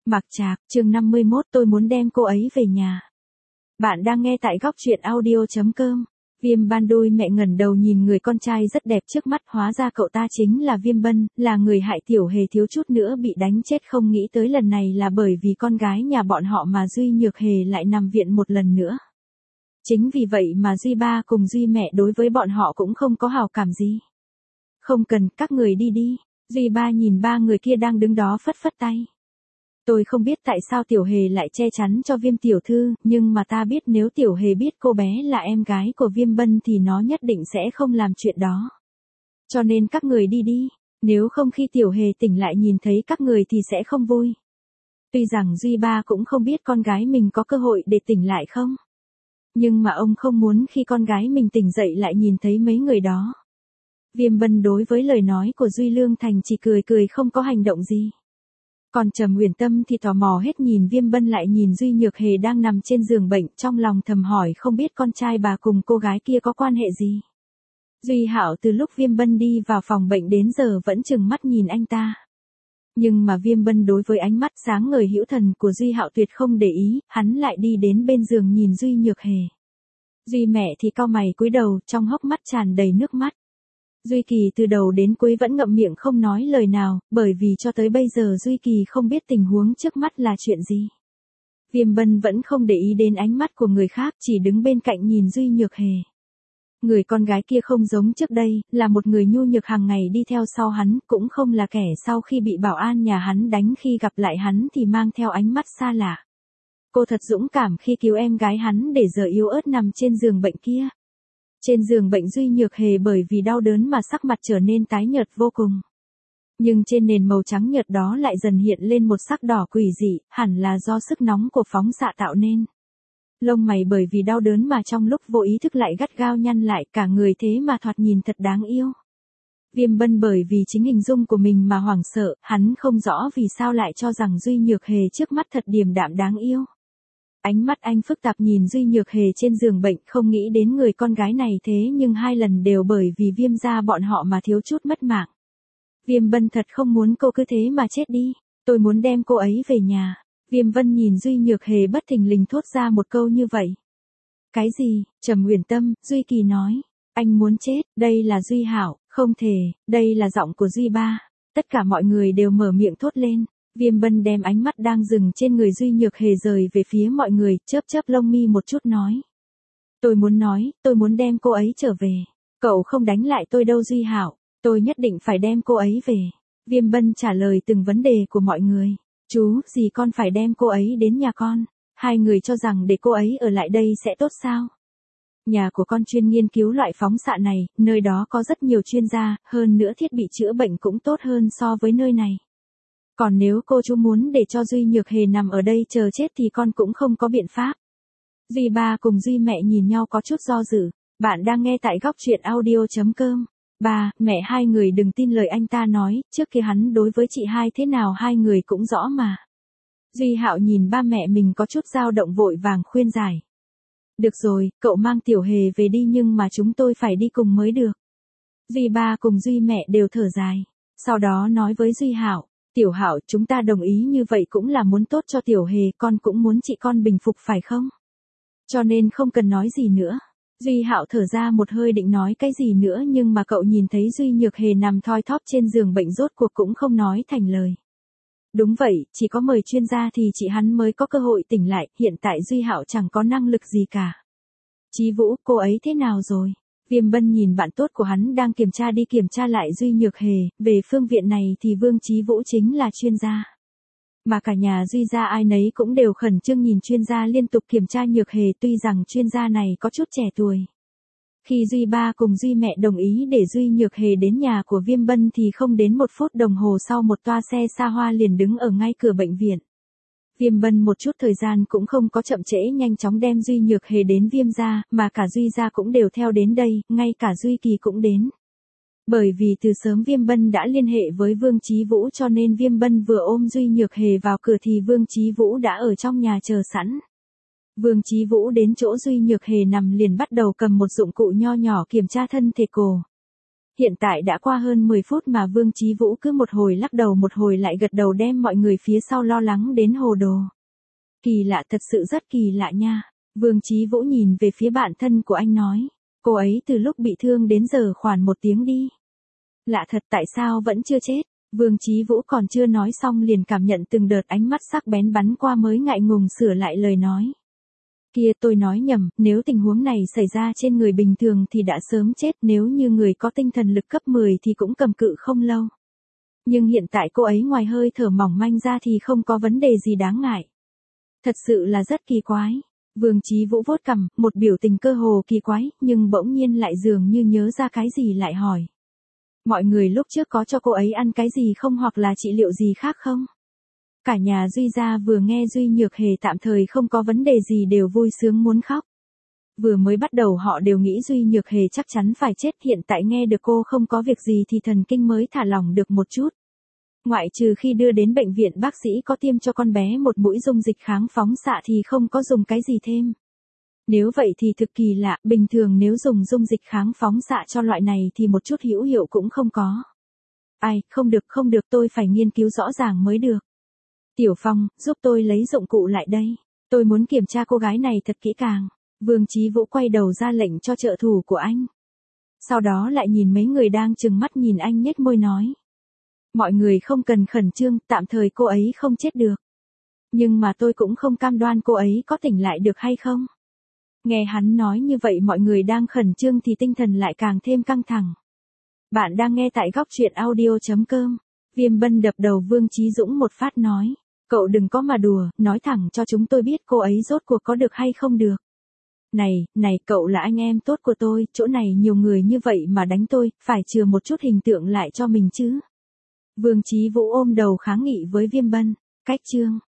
Mạc Trạc, chương 51, tôi muốn đem cô ấy về nhà. Bạn đang nghe tại góc truyện audio.com. Viêm Ban Đôi mẹ ngẩng đầu nhìn người con trai rất đẹp trước mắt, hóa ra cậu ta chính là Viêm Bân, là người hại Tiểu Hề thiếu chút nữa bị đánh chết, không nghĩ tới lần này là bởi vì con gái nhà bọn họ mà Duy Nhược Hề lại nằm viện một lần nữa. Chính vì vậy mà Duy ba cùng Duy mẹ đối với bọn họ cũng không có hảo cảm gì. Không cần, các người đi đi. Duy ba nhìn ba người kia đang đứng đó phất phất tay. Tôi không biết tại sao Tiểu Hề lại che chắn cho Viêm tiểu thư, nhưng mà ta biết nếu Tiểu Hề biết cô bé là em gái của Viêm Bân thì nó nhất định sẽ không làm chuyện đó. Cho nên các người đi đi, nếu không khi Tiểu Hề tỉnh lại nhìn thấy các người thì sẽ không vui. Tuy rằng Duy ba cũng không biết con gái mình có cơ hội để tỉnh lại không. Nhưng mà ông không muốn khi con gái mình tỉnh dậy lại nhìn thấy mấy người đó. Viêm Bân đối với lời nói của Duy Lương Thành chỉ cười cười không có hành động gì. Còn Trầm Uyển Tâm thì tò mò hết nhìn Viêm Bân lại nhìn Duy Nhược Hề đang nằm trên giường bệnh, trong lòng thầm hỏi không biết con trai bà cùng cô gái kia có quan hệ gì. Duy Hạo từ lúc Viêm Bân đi vào phòng bệnh đến giờ vẫn trừng mắt nhìn anh ta. Nhưng mà Viêm Bân đối với ánh mắt sáng ngời hữu thần của Duy Hạo tuyệt không để ý, hắn lại đi đến bên giường nhìn Duy Nhược Hề. Duy mẹ thì cau mày cúi đầu, trong hốc mắt tràn đầy nước mắt. Duy Kỳ từ đầu đến cuối vẫn ngậm miệng không nói lời nào, bởi vì cho tới bây giờ Duy Kỳ không biết tình huống trước mắt là chuyện gì. Viêm Bân vẫn không để ý đến ánh mắt của người khác, chỉ đứng bên cạnh nhìn Duy Nhược Hề. Người con gái kia không giống trước đây, là một người nhu nhược hàng ngày đi theo sau hắn, cũng không là kẻ sau khi bị bảo an nhà hắn đánh khi gặp lại hắn thì mang theo ánh mắt xa lạ. Cô thật dũng cảm khi cứu em gái hắn để giờ yếu ớt nằm trên giường bệnh kia. Trên giường bệnh Duy Nhược Hề bởi vì đau đớn mà sắc mặt trở nên tái nhợt vô cùng. Nhưng trên nền màu trắng nhợt đó lại dần hiện lên một sắc đỏ quỷ dị, hẳn là do sức nóng của phóng xạ tạo nên. Lông mày bởi vì đau đớn mà trong lúc vô ý thức lại gắt gao nhăn lại, cả người thế mà thoạt nhìn thật đáng yêu. Viêm Bân bởi vì chính hình dung của mình mà hoảng sợ, hắn không rõ vì sao lại cho rằng Duy Nhược Hề trước mắt thật điềm đạm đáng yêu. Ánh mắt anh phức tạp nhìn Duy Nhược Hề trên giường bệnh, không nghĩ đến người con gái này thế nhưng hai lần đều bởi vì Viêm gia bọn họ mà thiếu chút mất mạng. Viêm Bân thật không muốn cô cứ thế mà chết đi, tôi muốn đem cô ấy về nhà. Viêm Bân nhìn Duy Nhược Hề bất thình lình thốt ra một câu như vậy. Cái gì? Trầm Uyển Tâm, Duy Kỳ nói. Anh muốn chết, đây là Duy Hạo, không thể, đây là giọng của Duy ba. Tất cả mọi người đều mở miệng thốt lên. Viêm Bân đem ánh mắt đang dừng trên người Duy Nhược Hề rời về phía mọi người, chớp chớp lông mi một chút nói. Tôi muốn đem cô ấy trở về. Cậu không đánh lại tôi đâu Duy Hạo, tôi nhất định phải đem cô ấy về. Viêm Bân trả lời từng vấn đề của mọi người. Chú, gì con phải đem cô ấy đến nhà con? Hai người cho rằng để cô ấy ở lại đây sẽ tốt sao? Nhà của con chuyên nghiên cứu loại phóng xạ này, nơi đó có rất nhiều chuyên gia, hơn nữa thiết bị chữa bệnh cũng tốt hơn so với nơi này. Còn nếu cô chú muốn để cho Duy Nhược Hề nằm ở đây chờ chết thì con cũng không có biện pháp. Duy ba cùng Duy mẹ nhìn nhau có chút do dự. Bạn đang nghe tại góc truyện audio.com. Ba, mẹ hai người đừng tin lời anh ta nói, trước kia hắn đối với chị hai thế nào hai người cũng rõ mà. Duy Hạo nhìn ba mẹ mình có chút dao động vội vàng khuyên giải. Được rồi, cậu mang Tiểu Hề về đi nhưng mà chúng tôi phải đi cùng mới được. Duy ba cùng Duy mẹ đều thở dài. Sau đó nói với Duy Hạo. Tiểu Hạo, chúng ta đồng ý như vậy cũng là muốn tốt cho Tiểu Hề, con cũng muốn chị con bình phục phải không? Cho nên không cần nói gì nữa. Duy Hạo thở ra một hơi định nói cái gì nữa nhưng mà cậu nhìn thấy Duy Nhược Hề nằm thoi thóp trên giường bệnh rốt cuộc cũng không nói thành lời. Đúng vậy, chỉ có mời chuyên gia thì chị hắn mới có cơ hội tỉnh lại, hiện tại Duy Hạo chẳng có năng lực gì cả. Chí Vũ, cô ấy thế nào rồi? Viêm Bân nhìn bạn tốt của hắn đang kiểm tra đi kiểm tra lại Duy Nhược Hề, về phương viện này thì Vương Chí Vũ chính là chuyên gia. Mà cả nhà Duy gia ai nấy cũng đều khẩn trương nhìn chuyên gia liên tục kiểm tra Nhược Hề, tuy rằng chuyên gia này có chút trẻ tuổi. Khi Duy ba cùng Duy mẹ đồng ý để Duy Nhược Hề đến nhà của Viêm Bân thì không đến 1 phút đồng hồ sau một toa xe xa hoa liền đứng ở ngay cửa bệnh viện. Viêm Bân một chút thời gian cũng không có chậm trễ nhanh chóng đem Duy Nhược Hề đến Viêm gia, mà cả Duy gia cũng đều theo đến đây, ngay cả Duy Kỳ cũng đến. Bởi vì từ sớm Viêm Bân đã liên hệ với Vương Chí Vũ cho nên Viêm Bân vừa ôm Duy Nhược Hề vào cửa thì Vương Chí Vũ đã ở trong nhà chờ sẵn. Vương Chí Vũ đến chỗ Duy Nhược Hề nằm liền bắt đầu cầm một dụng cụ nho nhỏ kiểm tra thân thể cô. Hiện tại đã qua hơn 10 phút mà Vương Chí Vũ cứ một hồi lắc đầu một hồi lại gật đầu đem mọi người phía sau lo lắng đến hồ đồ. Kỳ lạ, thật sự rất kỳ lạ nha. Vương Chí Vũ nhìn về phía bạn thân của anh nói. Cô ấy từ lúc bị thương đến giờ khoảng 1 tiếng đi. Lạ thật, tại sao vẫn chưa chết? Vương Chí Vũ còn chưa nói xong liền cảm nhận từng đợt ánh mắt sắc bén bắn qua mới ngại ngùng sửa lại lời nói. Kia, tôi nói nhầm, nếu tình huống này xảy ra trên người bình thường thì đã sớm chết, nếu như người có tinh thần lực cấp 10 thì cũng cầm cự không lâu. Nhưng hiện tại cô ấy ngoài hơi thở mỏng manh ra thì không có vấn đề gì đáng ngại. Thật sự là rất kỳ quái. Vương Chí Vũ vuốt cằm, một biểu tình cơ hồ kỳ quái, nhưng bỗng nhiên lại dường như nhớ ra cái gì lại hỏi. Mọi người lúc trước có cho cô ấy ăn cái gì không hoặc là trị liệu gì khác không? Cả nhà Duy gia vừa nghe Duy Nhược Hề tạm thời không có vấn đề gì đều vui sướng muốn khóc. Vừa mới bắt đầu họ đều nghĩ Duy Nhược Hề chắc chắn phải chết, hiện tại nghe được cô không có việc gì thì thần kinh mới thả lỏng được một chút. Ngoại trừ khi đưa đến bệnh viện bác sĩ có tiêm cho con bé một mũi dung dịch kháng phóng xạ thì không có dùng cái gì thêm. Nếu vậy thì thực kỳ lạ, bình thường nếu dùng dung dịch kháng phóng xạ cho loại này thì một chút hữu hiệu cũng không có. Ai, không được, tôi phải nghiên cứu rõ ràng mới được. Tiểu Phong, giúp tôi lấy dụng cụ lại đây. Tôi muốn kiểm tra cô gái này thật kỹ càng. Vương Chí Vũ quay đầu ra lệnh cho trợ thủ của anh. Sau đó lại nhìn mấy người đang trừng mắt nhìn anh nhếch môi nói. Mọi người không cần khẩn trương, tạm thời cô ấy không chết được. Nhưng mà tôi cũng không cam đoan cô ấy có tỉnh lại được hay không. Nghe hắn nói như vậy mọi người đang khẩn trương thì tinh thần lại càng thêm căng thẳng. Bạn đang nghe tại góc truyện audio.com. Viêm Bân đập đầu Vương Chí Dũng một phát nói. Cậu đừng có mà đùa, nói thẳng cho chúng tôi biết cô ấy rốt cuộc có được hay không được. Này, cậu là anh em tốt của tôi, chỗ này nhiều người như vậy mà đánh tôi, phải chừa một chút hình tượng lại cho mình chứ. Vương Chí Vũ ôm đầu kháng nghị với Viêm Bân. Cách chương.